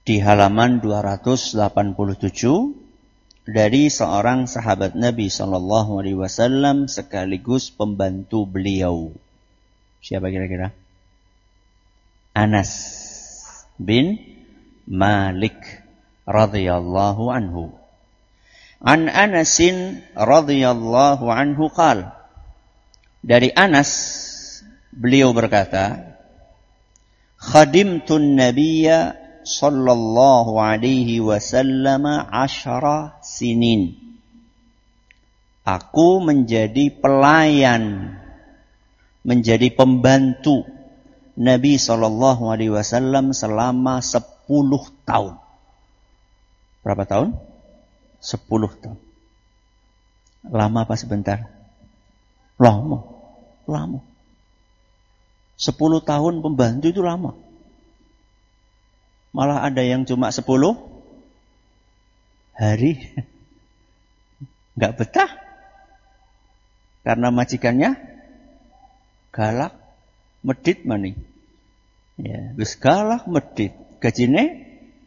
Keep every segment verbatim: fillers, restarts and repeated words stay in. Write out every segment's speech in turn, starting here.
di halaman dua ratus delapan puluh tujuh dari seorang sahabat Nabi Shallallahu Alaihi Wasallam sekaligus pembantu beliau. Siapa kira-kira? Anas bin Malik radhiyallahu anhu. An Anasin radhiyallahu anhu qal. Dari Anas beliau berkata, khadimtun nabiyya sallallahu alaihi wasallam asyara sinin. Aku menjadi pelayan, menjadi pembantu Nabi sallallahu alaihi wasallam selama sepuluh tahun. Berapa tahun? Sepuluh tahun. Lama apa sebentar? Lama. Lama. Sepuluh tahun pembantu itu lama. Malah ada yang cuma sepuluh hari. Nggak betah. Karena majikannya galak, medit maning. Ya, wis galak, medit. Gajine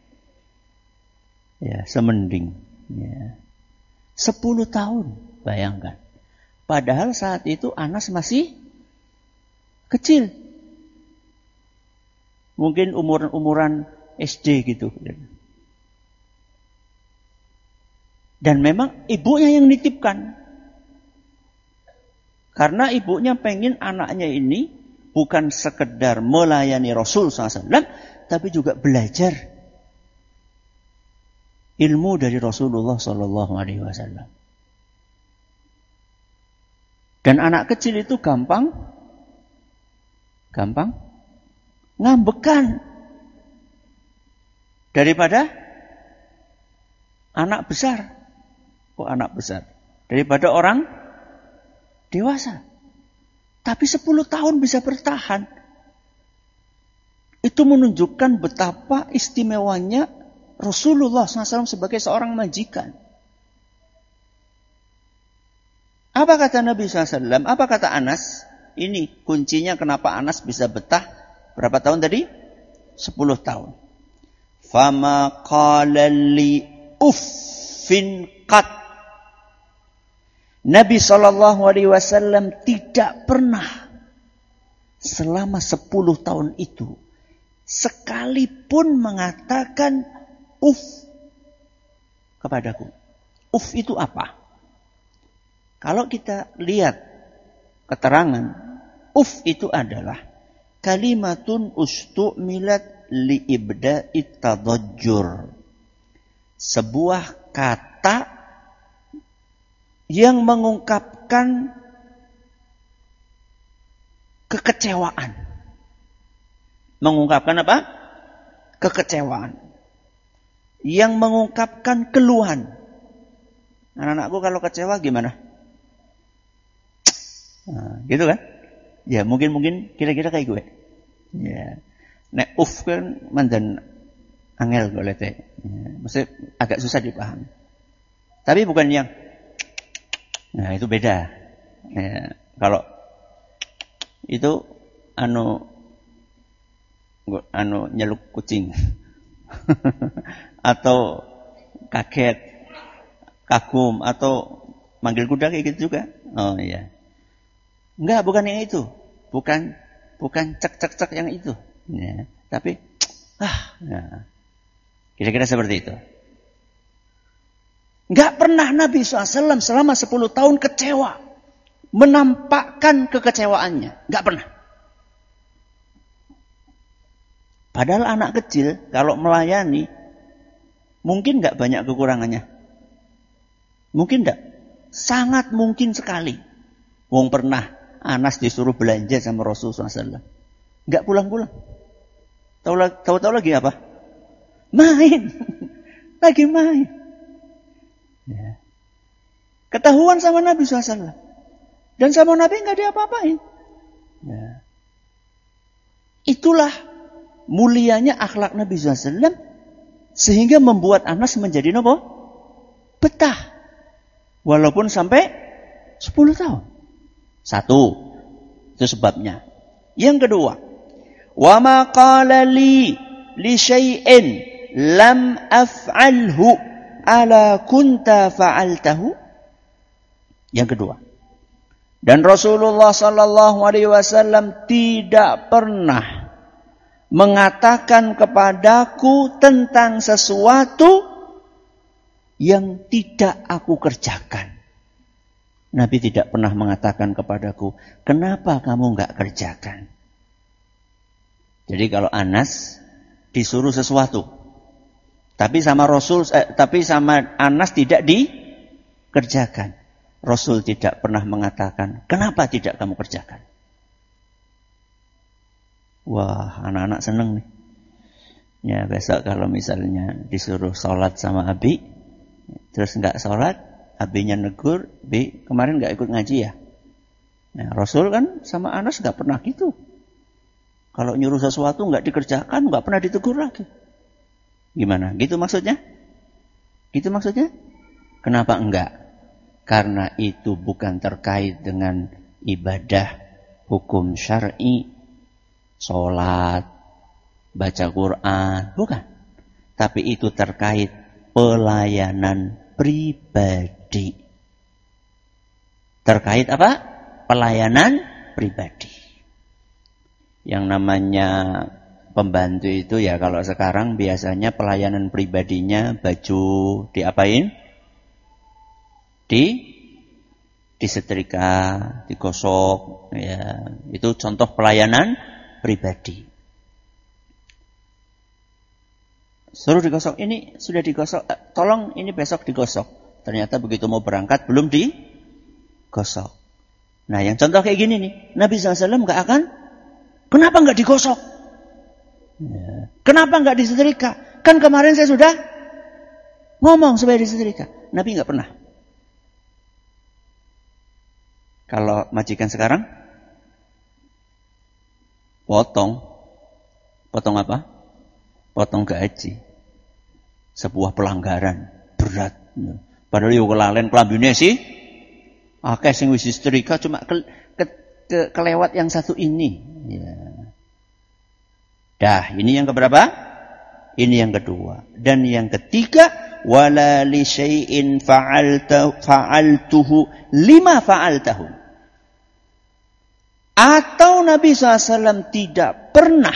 ya semending. Ya. Sepuluh tahun, bayangkan. Padahal saat itu Anas masih kecil. Mungkin umur-umuran S D gitu. Dan memang ibunya yang nitipkan. Karena ibunya pengen anaknya ini bukan sekedar melayani Rasul shallallahu alaihi wasallam, tapi juga belajar ilmu dari Rasulullah shallallahu alaihi wasallam. Dan anak kecil itu gampang, gampang ngambekan daripada anak besar. Kok anak besar? Daripada orang dewasa. Tapi sepuluh tahun bisa bertahan. Itu menunjukkan betapa istimewanya Rasulullah shallallahu alaihi wasallam sebagai seorang majikan. Apa kata Nabi shallallahu alaihi wasallam? Apa kata Anas? Ini kuncinya kenapa Anas bisa betah. Berapa tahun tadi? Sepuluh tahun. Fama qala li uffin qat. Nabi shallallahu alaihi wasallam tidak pernah selama sepuluh tahun itu sekalipun mengatakan uf kepadaku. Uf itu apa? Kalau kita lihat keterangan, uf itu adalah kalimatun ustu'milat li'ibda'it tadajjur. Sebuah kata yang mengungkapkan kekecewaan. Mengungkapkan apa? Kekecewaan. Yang mengungkapkan keluhan. Anak-anakku kalau kecewa gimana? Nah, gitu kan? Ya mungkin-mungkin kira-kira kayak gue. Ya. Nek uf kan mandan angel golek teh. Ya, maksudnya agak susah dipahami. Tapi bukan yang nah itu beda. Ya, kalau itu anu anu nyeluk kucing atau kaget, kagum atau manggil kuda kayak gitu juga. Oh iya. Enggak, bukan yang itu. Bukan bukan cek cek cek yang itu. Ya, tapi ah, nah, kira-kira seperti itu. Enggak pernah Nabi shallallahu alaihi wasallam selama sepuluh tahun kecewa. Menampakkan kekecewaannya. Enggak pernah. Padahal anak kecil kalau melayani mungkin enggak banyak kekurangannya. Mungkin enggak. Sangat mungkin sekali. Wong pernah Anas disuruh belanja sama Rasulullah shallallahu alaihi wasallam. Enggak pulang-pulang. Tahu-tahu lagi apa? Main. Lagi main. Ya. Ketahuan sama Nabi shallallahu alaihi wasallam. Dan sama Nabi enggak diapa-apain. Ya. Itulah mulianya akhlak Nabi shallallahu alaihi wasallam sehingga membuat Anas menjadi nopo? Betah. Walaupun sampai sepuluh tahun. Satu. Itu sebabnya. Yang kedua. Wa ma qala li li syai'in lam af'alhu ala kunta fa'altahu. Yang kedua, dan Rasulullah sallallahu alaihi wasallam tidak pernah mengatakan kepadaku tentang sesuatu yang tidak aku kerjakan. Nabi tidak pernah mengatakan kepadaku, kenapa kamu enggak kerjakan? Jadi kalau Anas disuruh sesuatu, tapi sama Rasul, eh, tapi sama Anas tidak dikerjakan. Rasul tidak pernah mengatakan, kenapa tidak kamu kerjakan? Wah, anak-anak seneng nih. Ya, besok kalau misalnya disuruh sholat sama Abi, terus enggak sholat, Abinya negur, Bi, kemarin enggak ikut ngaji ya? Nah, Rasul kan sama Anas enggak pernah gitu. Kalau nyuruh sesuatu enggak dikerjakan, enggak pernah ditegur lagi. Gimana? Gitu maksudnya? Gitu maksudnya? Kenapa enggak? Karena itu bukan terkait dengan ibadah hukum syar'i, sholat, baca Quran, bukan. Tapi itu terkait pelayanan pribadi. Terkait apa? Pelayanan pribadi. Yang namanya pembantu itu ya kalau sekarang biasanya pelayanan pribadinya baju diapain? Di disetrika, digosok, ya. Itu contoh pelayanan pribadi. Suruh digosok, ini sudah digosok, tolong ini besok digosok. Ternyata begitu mau berangkat belum digosok. Nah yang contoh kayak gini nih, Nabi shallallahu alaihi wasallam gak akan, kenapa gak digosok? Ya. Kenapa gak disetrika? Kan kemarin saya sudah ngomong supaya disetrika. Nabi gak pernah. Kalau majikan sekarang, potong. Potong apa? Potong gaji. Sebuah pelanggaran berat. Padahal yo kelalen klambine sih. Akeh sing wis setrika cuma ke, ke, ke, kelewat yang satu ini. Ya. Dah, ini yang keberapa? Ini yang kedua. Dan yang ketiga, wala li syai'in fa'alta fa'altuhu lima fa'altahu. Atau Nabi shallallahu alaihi wasallam tidak pernah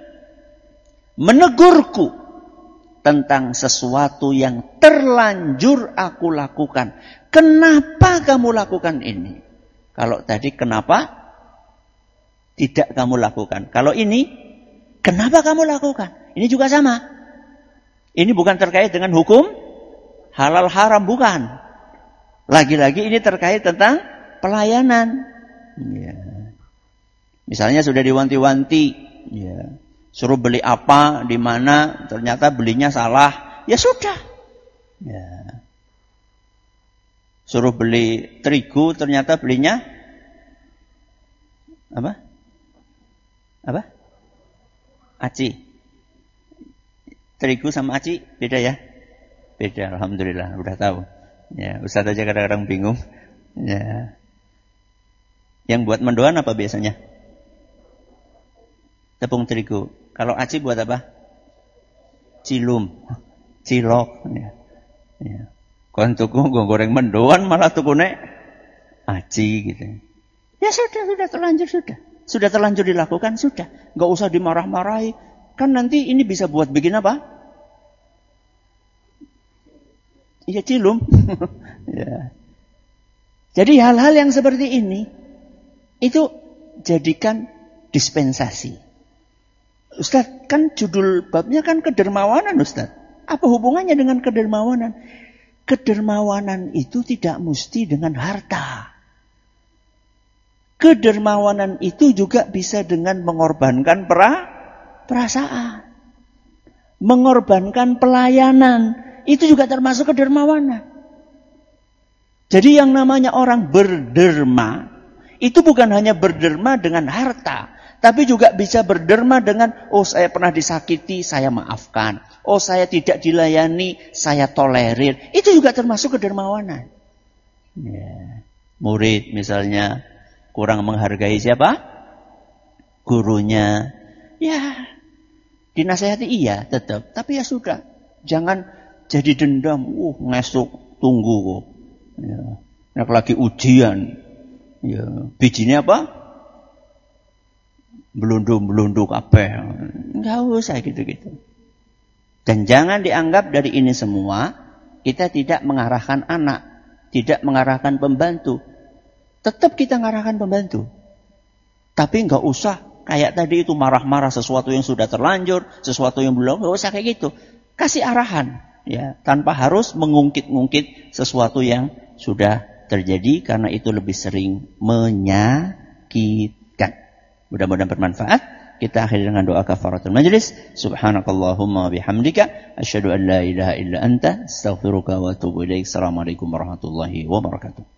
menegurku tentang sesuatu yang terlanjur aku lakukan. Kenapa kamu lakukan ini? Kalau tadi kenapa tidak kamu lakukan? Kalau ini kenapa kamu lakukan? Ini juga sama. Ini bukan terkait dengan hukum halal haram, bukan. Lagi-lagi ini terkait tentang pelayanan. Ya. Misalnya sudah diwanti-wanti, ya. Suruh beli apa, di mana, ternyata belinya salah. Ya sudah. Ya. Suruh beli terigu, ternyata belinya apa? Apa? Aci. Terigu sama aci beda ya? Beda, alhamdulillah, udah tahu. Ya, Ustaz aja kadang-kadang bingung. Ya. Yang buat mendoan apa biasanya? Tepung terigu. Kalau aci buat apa? Cilum, cilok. Ya. Ya. Kon tuku goreng mendoan malah tukune aci gitu. Ya sudah, sudah terlanjur sudah. Sudah terlanjur dilakukan sudah. Enggak usah dimarah-marahi. Kan nanti ini bisa buat bikin apa? Iya cilum. Ya. Jadi hal-hal yang seperti ini itu jadikan dispensasi. Ustaz, kan judul babnya kan kedermawanan, Ustaz. Apa hubungannya dengan kedermawanan? Kedermawanan itu tidak mesti dengan harta. Kedermawanan itu juga bisa dengan mengorbankan pra, perasaan. Mengorbankan pelayanan. Itu juga termasuk kedermawanan. Jadi yang namanya orang berderma, itu bukan hanya berderma dengan harta. Tapi juga bisa berderma dengan, oh saya pernah disakiti, saya maafkan. Oh saya tidak dilayani, saya tolerir. Itu juga termasuk kedermawanan. Ya. Murid misalnya kurang menghargai siapa? Gurunya. Ya, dinasehati iya tetap. Tapi ya sudah. Jangan jadi dendam, uh ngesuk tunggu kok. Ya. Nek lagi ujian. Ya, bijinya apa? Belundung-belundung kabeh. Enggak usah gitu-gitu. Dan jangan dianggap dari ini semua kita tidak mengarahkan anak, tidak mengarahkan pembantu. Tetap kita mengarahkan pembantu. Tapi enggak usah kayak tadi itu marah-marah sesuatu yang sudah terlanjur, sesuatu yang belum, enggak usah kayak gitu. Kasih arahan, ya, tanpa harus mengungkit-ungkit sesuatu yang sudah terjadi karena itu lebih sering menyakitkan. Mudah-mudahan bermanfaat. Kita akhiri dengan doa kafaratul majlis. Subhanakallahumma bihamdika asyhadu an la ilaha illa anta astaghfiruka wa atubu ilaik. Assalamualaikum warahmatullahi wabarakatuh.